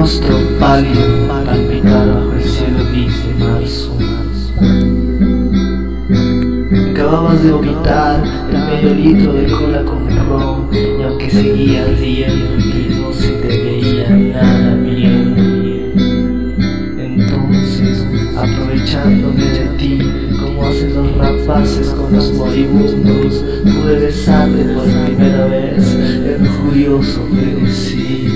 rostro pálido palpitar bajo el cielo gris de marzo. Acababas de vomitar el medio litro de cola con ron, y aunque seguías riendo y no se te veía nada bien, entonces, aprovechándome de ti, como hacen los rapaces con los moribundos, pude besarte por primera vez en furioso frenesí.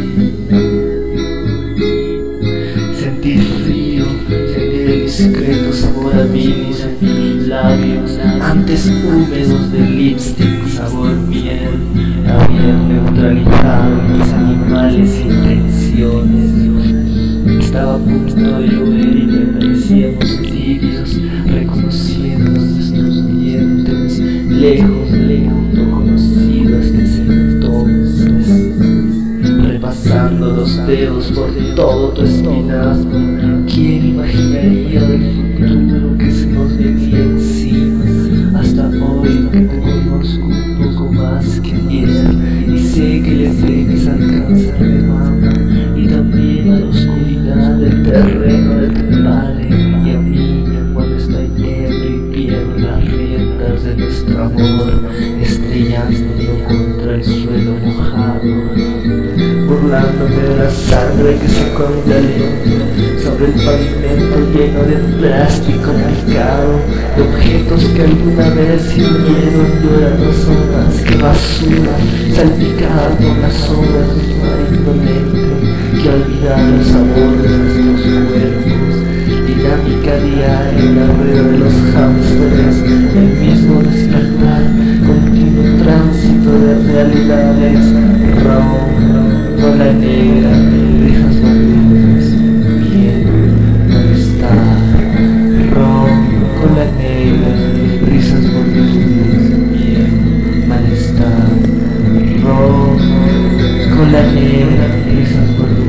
Sentir frío, sentir el discreto sabor a bilis en mis labios, antes húmedos de lipstick sabor miel, habían neutralizado mis animales intenciones. Estaba a punto de llover y me parecíamos tibios, reconociendo nuestros dientes, lejos, no conocidos desde entonces. Repasando los dedos por todo tu espinazo, ¿quién imaginaría del futuro que se nos venía encima? Hasta hoy que te conozco un poco más que ayer, y sé que le temes al cáncer de mama y también a la oscuridad del terreno de tu padre, y a mí cuando estoy ebrio y pierdo las riendas de nuestro amor, estrellándolo contra el suelo mojado, burlándome de la sangre que se coagula sobre el pavimento lleno de plástico marcado, de objetos que alguna vez sin miedo lloran no son más que basura salpicada por las obras de un mar indolente que ha olvidado el sabor de nuestros cuerpos. Dinámica diaria en la rueda de los hámsteres, el mismo despertar, continuo tránsito de realidades, cola negra, risas verdes, piel, malestar, cola negra, risas verdes, piel, malestar, cola negra, risas verdes.